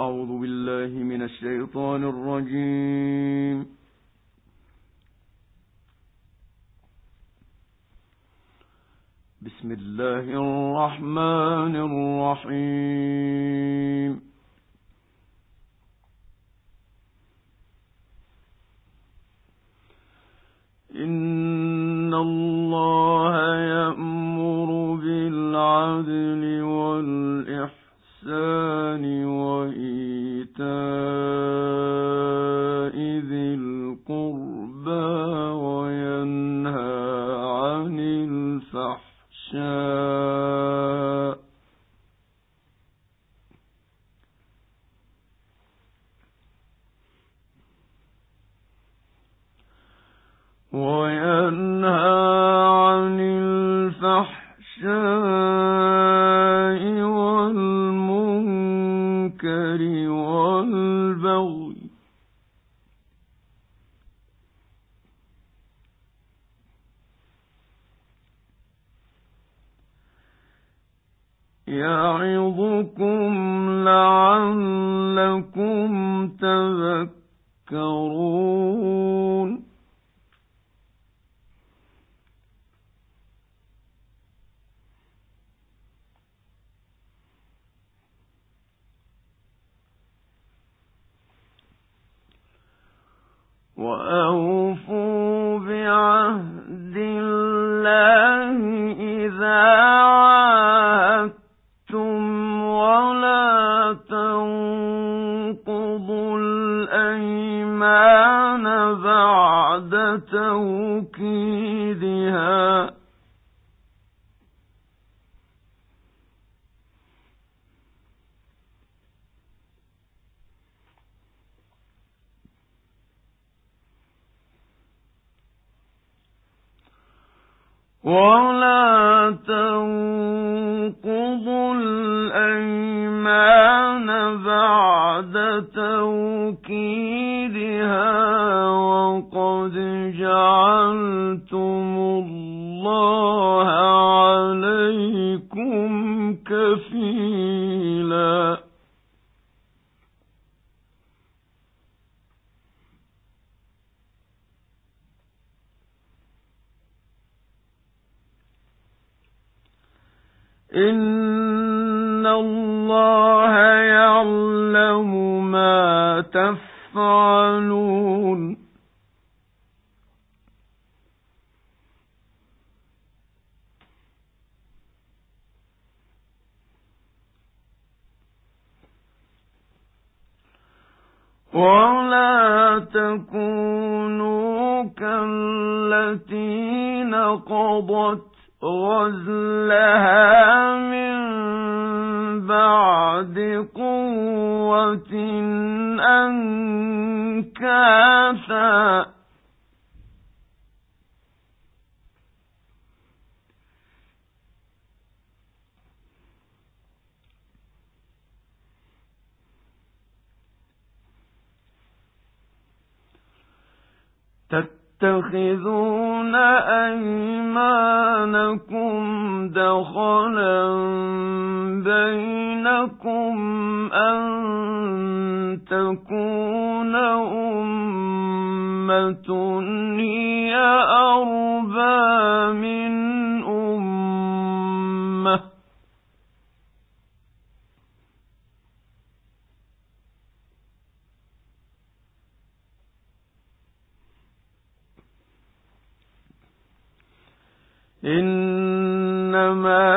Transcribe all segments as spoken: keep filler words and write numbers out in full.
أعوذ بالله من الشيطان الرجيم. بسم الله الرحمن الرحيم. إن الله يأمر بالعدل والإحسان وإيتاء ذي القربى وينهى عن الفحشاء وينهى عن الفحشاء والمنكر والبغي يعظكم لعلكم تذكرون. وأوفوا بعهد الله إذا عاهدتم ولا تنقضوا الأيمان بعد توكيدها ولا تنقضوا الأيمان بعد توكيدها وقد جعلتم الله عليكم كفيلا. إن الله يعلم ما تفعلون. ولا تكونوا كالتي نقضت غزلها من بعد قوة أنكاثا تتخذون أيمانكم دخلا بينكم أن تكون أمة هي أربى من أمة إنما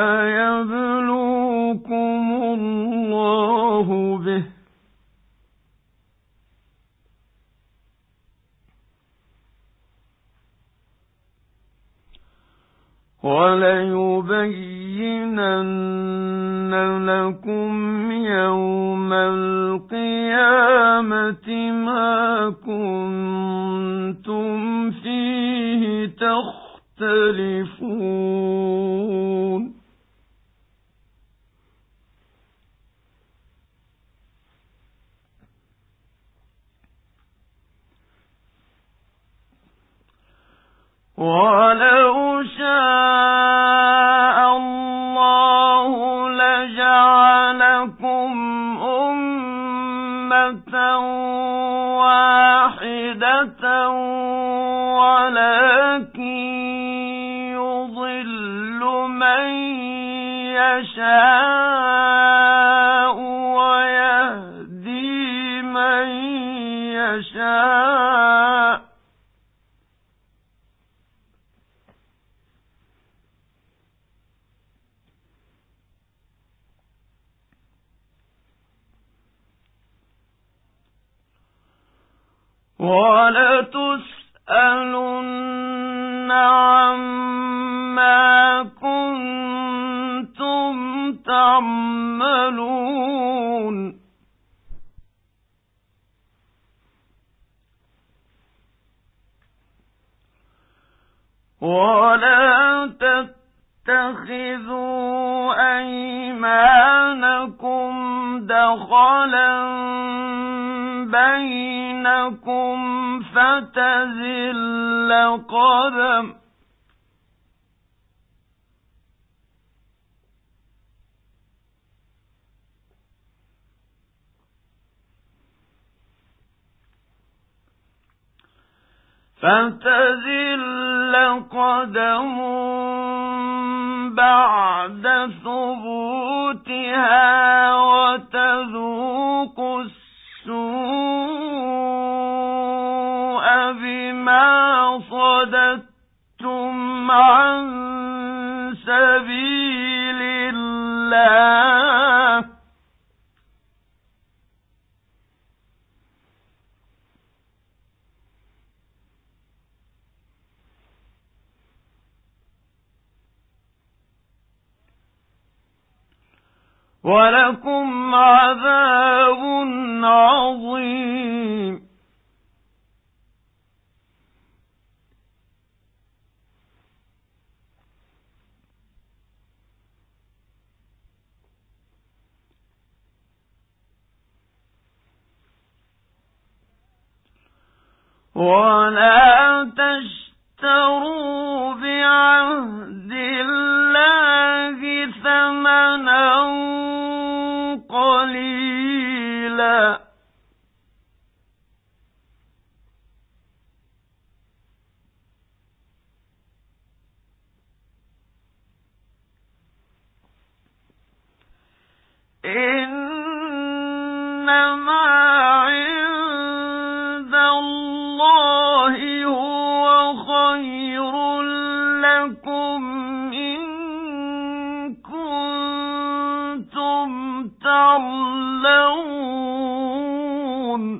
يبلوكم الله به وليبينن لكم يوم القيامة ما كنتم فيه تختلفون. ولو شاء الله لجعلكم أمة ولكن يضل من يشاء ويهدي من يشاء وَلَتُسْأَلُنَّ عَمَّا كُنتُمْ تَعْمَلُونَ وَلَا تَتَّخِذُوا أَيْمَانَكُمْ دَخَلًا بَيْنَكُمْ فَتَزِلَّ قَدَمٌ فَتَزِلَّ قَدَمٌ بَعْدَ ثُبُوتِهَا وَتَذُوقُوا السُّوءَ بِمَا صَدَدتُّمْ عَن سَبِيلِ اللَّهِ وَلَكُمْ عَذَابٌ عَظِيمٌ وَلَا تَشْتَرُوا بِعَهْدِ اللَّهِ ثَمَنًا قَلِيلًا إِنَّمَا عِندَ اللَّهِ هُوَ خَيْرٌ لَكُمْ إِن كُنتُمْ تَعْلَمُونَ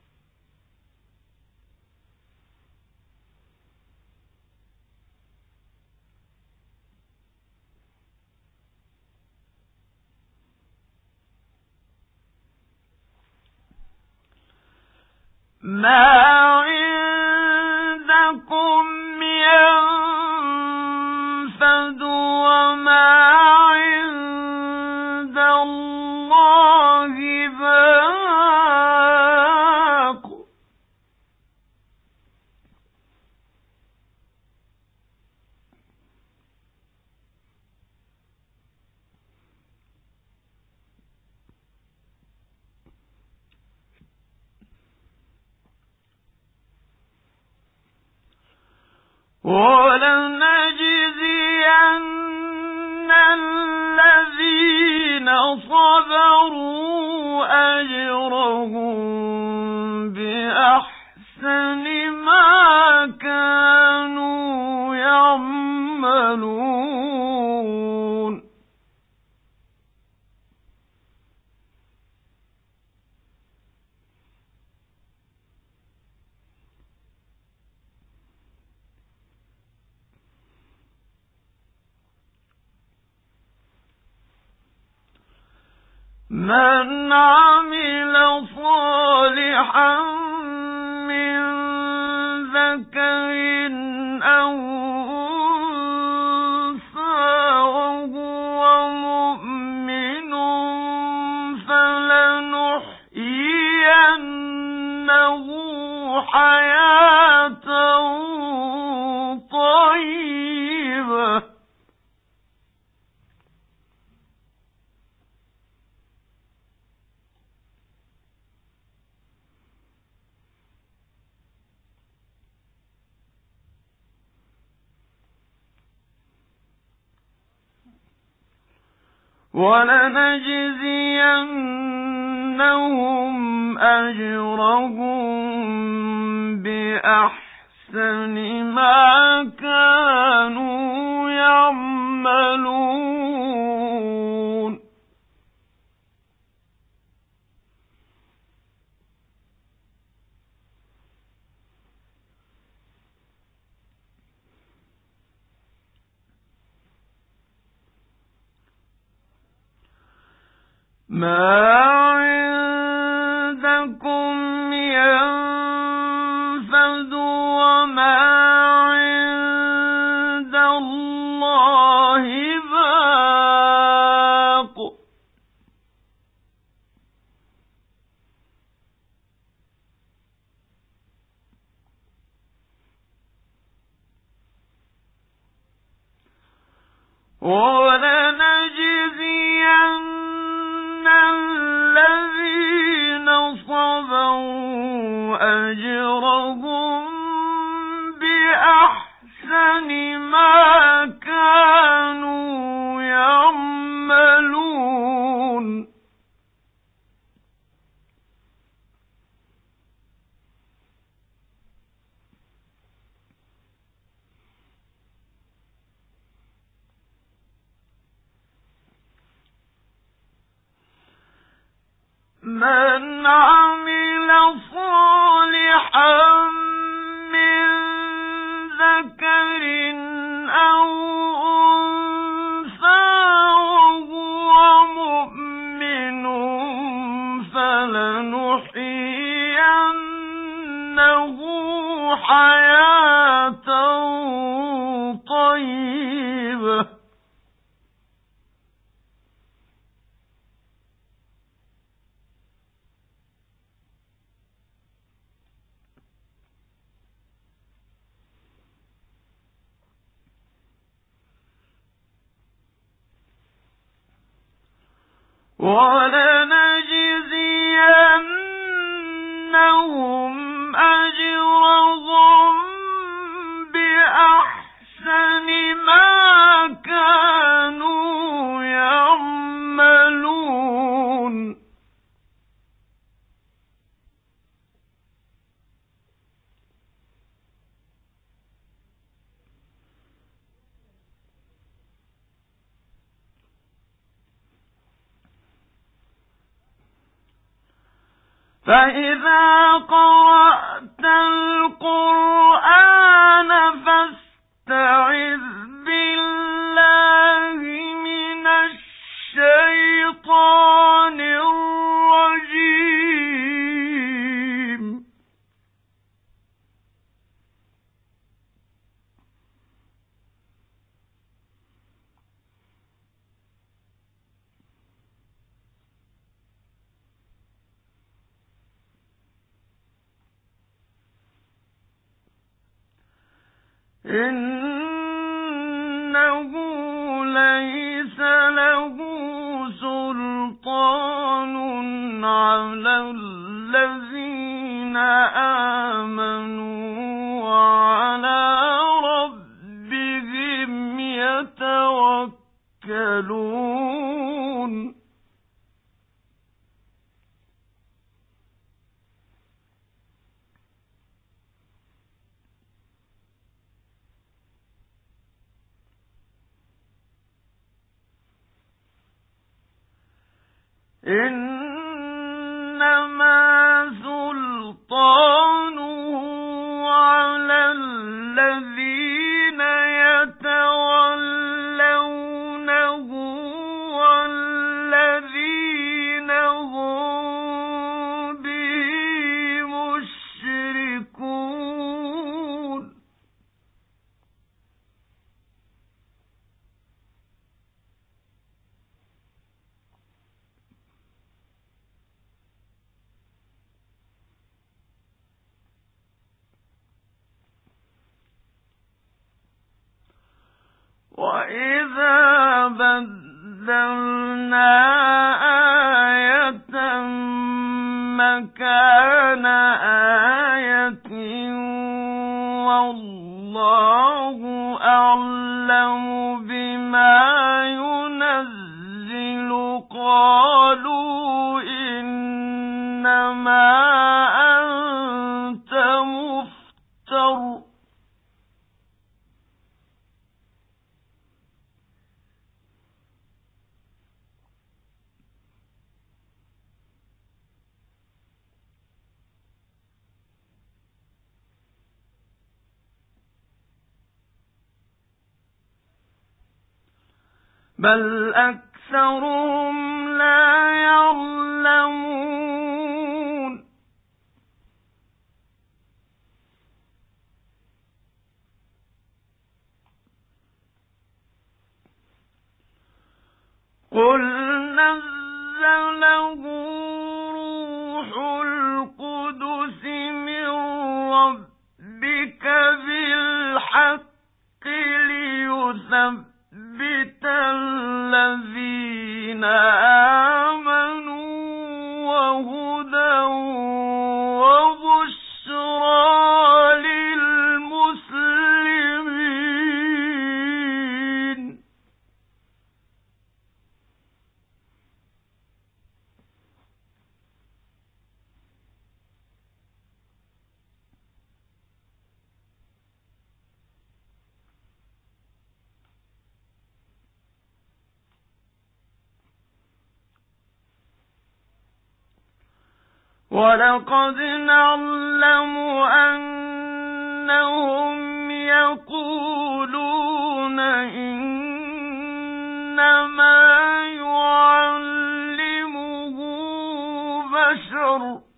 مَا عِندَكُمْ يَنفَدُ وَمَا عِندَ اللَّهِ بَاقٍ وَلَنَجْزِيَنَّ الَّذِينَ صَبَرُوا أَجْرَهُم بِأَحْسَنِ مَا كَانُوا يَعْمَلُونَ مَنْ عَمِلَ صَالِحًا مِّن ذَكَرٍ أَوْ أُنثَىٰ وَهُوَ مُؤْمِنٌ فَلَنُحْيِيَنَّهُ حَيَاةً طَيِّبَةً ولنجزينهم أجرهم بأحسن ما كانوا يعملون. ما عندكم ينفد وما عند الله باق. ولنجزين الذين صبروا أجرهم بأحسن ما كانوا يعملون. من عمل صالحا من ذكر أو أنثى وهو مؤمن فلنحيينه حياة طيبة. ولنجزينهم أجرهم بأحسن ما كانوا يعملون. فإذا قرأت القرآن فاستعذ بالله من الشيطان الرجيم. إنه ليس له سلطان على الذين آمنوا وعلى ربهم يتوكلون. إنما سلطانه على الذين يتولونه والذين هم به مشركون. وَإِذَا بَدَّلْنَا آيَةً مَكَانَ آيَةٍ وَاللَّهُ أَعْلَمُ بِمَا يُنَزِّلُ قالوا إنما أنت مفتر بل أكثرهم لا يعلمون قل نزله روح القدس من ربك بالحق ليثبت الذين آمنوا وهدى وبشرى للمسلمين وَلَقَدْ نَعْلَمُ أَنَّهُمْ يَقُولُونَ إِنَّمَا يُعَلِّمُهُ بَشَرٌ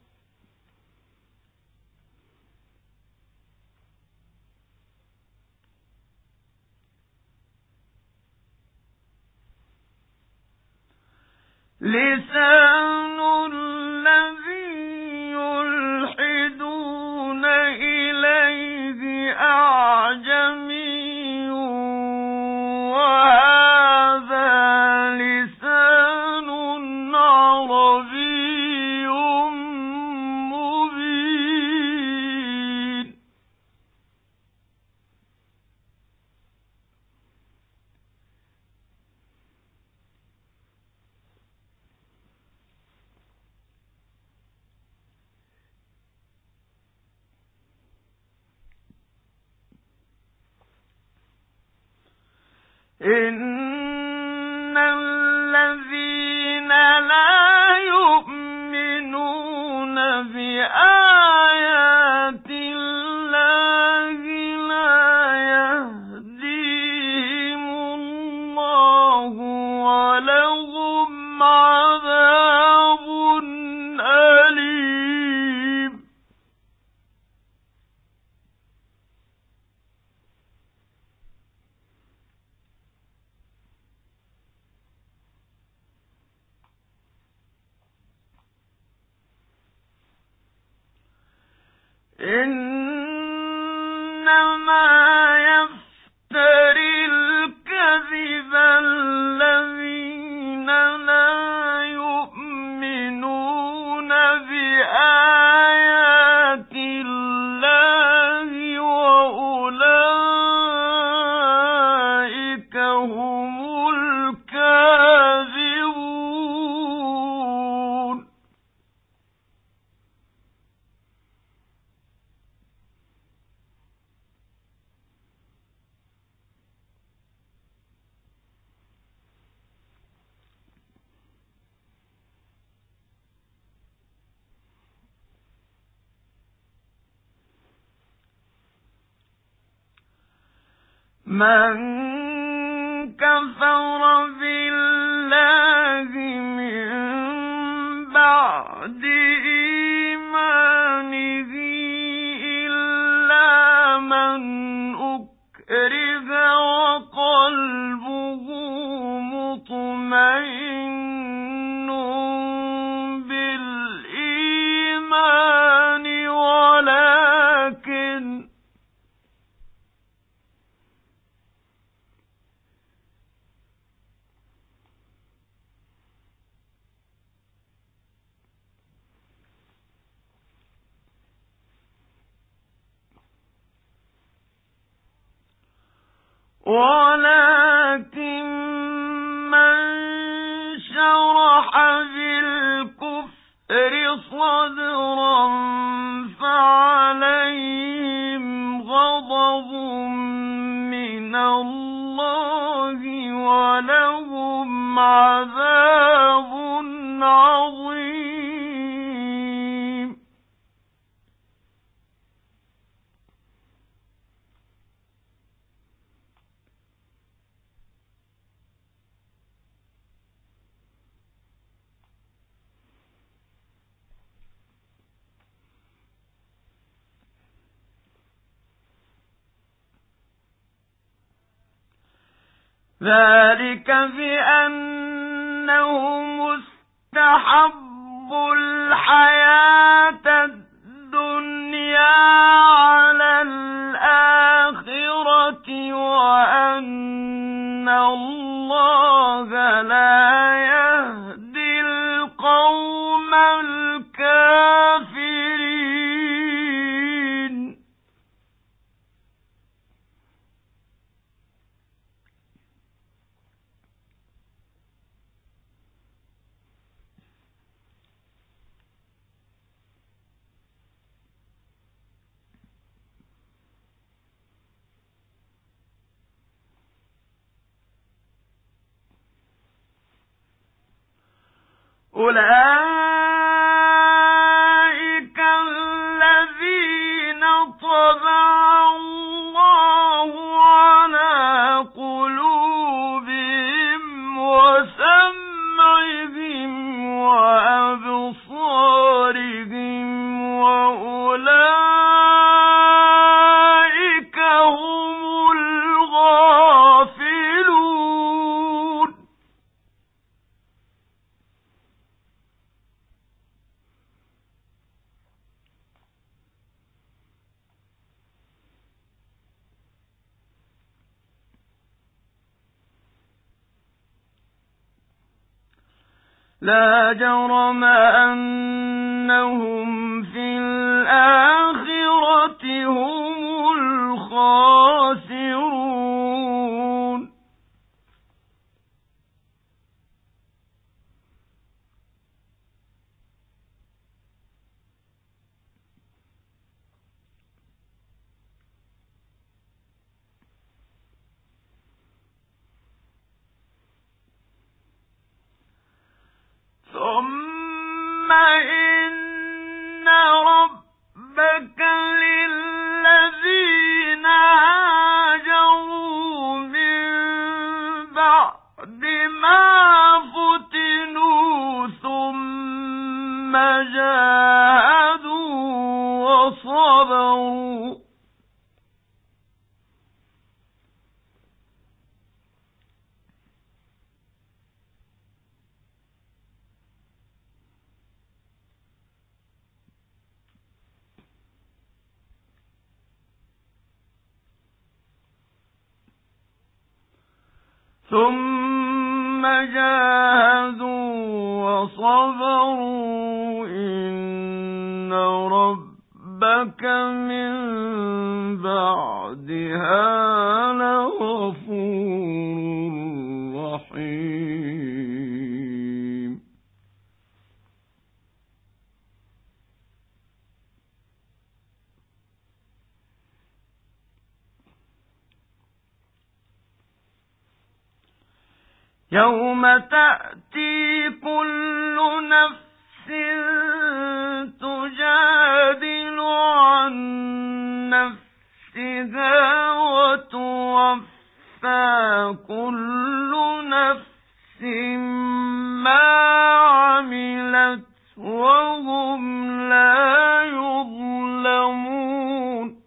لِسَانُ الَّذِي يُلْحِدُونَ إِلَيْهِ أَعْجَمِيٌّ وَهَذَا لِسَانٌ عَرَبِيٌّ مُبِينٌ إِنَّ الَّذِينَ لَا يُؤْمِنُونَ بِآيَاتِ اللَّهِ لَا يَهْدِيهِمُ اللَّهُ وَلَهُمْ عَذَابٌ أَلِيمٌ إِنَّمَا يَفْتَرِي الْكَذِبَ الَّذِينَ لَا يُؤْمِنُونَ بِآيَاتِ اللَّهِ وَأُولَئِكَ هُمُ الْكَاذِبُونَ مَنْ كَفَرَ بِاللَّهِ مِنْ بَعْدِ إِيمَانِهِ إِلَّا مَنْ أُكْرِهَ وَقَلْبُهُ مُطْمَئِنٌّ بِالْإِيمَانِ وَلَكِنْ ولكن من شرح صدرا فعليهم غضب من الله ولهم عذاب عظيم. ذلك بأنهم استحبوا الحياة الدنيا على الآخرة وأن الله لا يهدي القوم الكافرين. أولئك الذين طبع الله على قلوبهم وسمعهم وأبصارهم وأولئك هم الغافلون. لا جرم أنهم في الآخرة هم الخاسرون. ثم إن ربك للذين هاجروا من بعد ما فتنوا ثم جاهدوا وصبروا ثم جاهدوا وصبروا إن ربك من بعدها لغفور رحيم. يوم تأتي كل نفس تجادل عن نفسها وتوفى كل نفس ما عملت وهم لا يظلمون.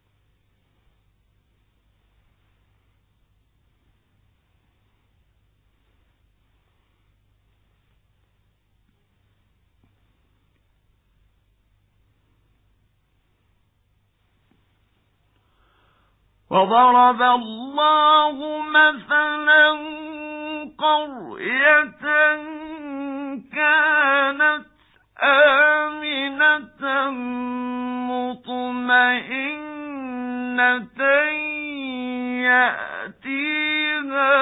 وضرب الله مثلا قرية كانت آمنة مطمئنة يأتيها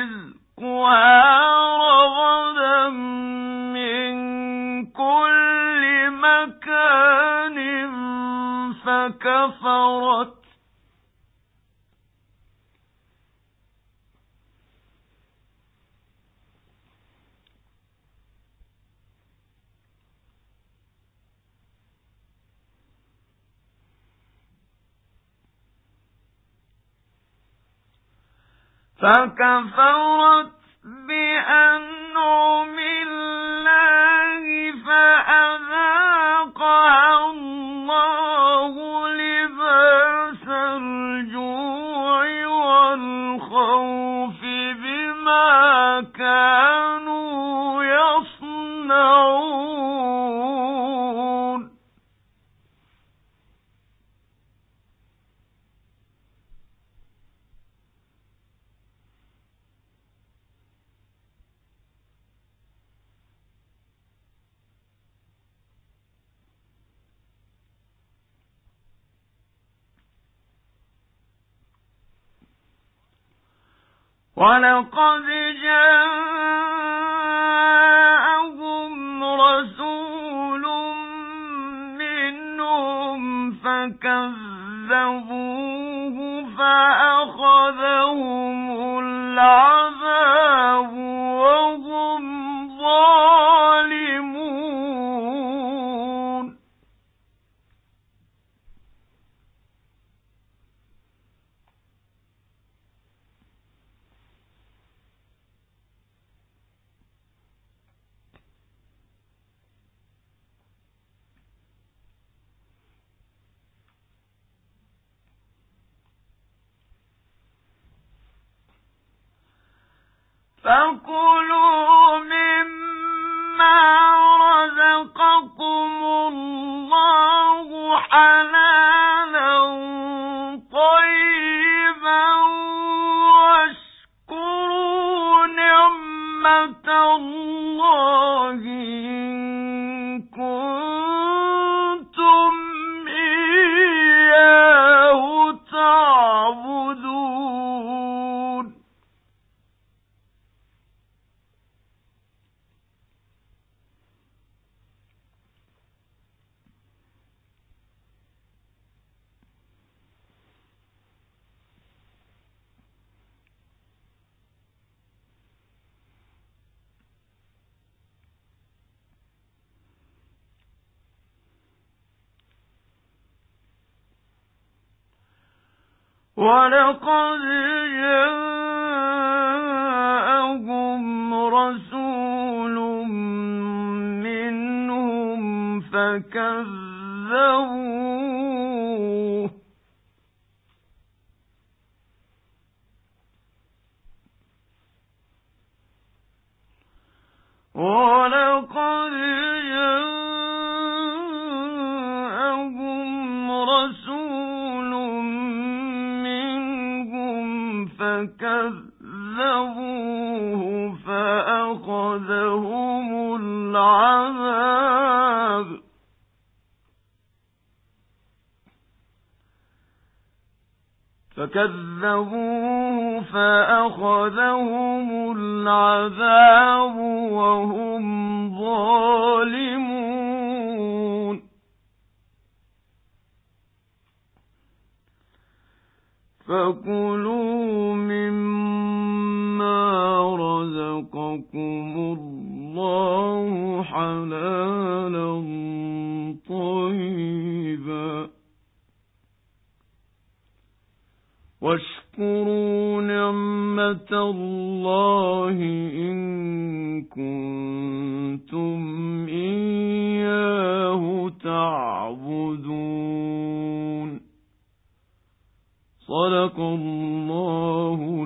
رزقها رغدا من كل فكفرت فكفرت بأنعم الله فأذاقها الله لباس الجوع والخوف بما كانوا يصنعون وَلَقَدْ جَاءَهُمْ رَسُولٌ مِّنْهُمْ فَكَذَّبُوهُ فَأَخَذَهُمُ الْعَذَابُ وَهُمْ ظَالِمُونَ فَكُلُوا مِمَّا رَزَقَكُمُ اللَّهُ حَلَالًا طَيِّبًا وَاشْكُرُوا نِعْمَةَ اللَّهِ إِن كُنتُمْ إِيَّاهُ تَعْبُدُونَ وَلَقَدْ جَاءَهُمْ رَسُولٌ مِّنْهُمْ فَكَذَّبُوهُ وَلَقَدْ جَاءَهُمْ رَسُولٌ فَكَذَّبُوهُ فَأَخَذَهُمُ الْعَذَابُ فَكَذَّبُوهُ فَأَخَذَهُمُ الْعَذَابُ وَهُمْ ظَالِمُونَ فَكُلُوا مِمَّا رَزَقَكُمُ اللَّهُ حَلَالًا طَيِّبًا وَاشْكُرُوا نِعْمَةَ اللَّهِ إِن كُنتُمْ إِيَّاهُ تَعْبُدُونَ صدق الله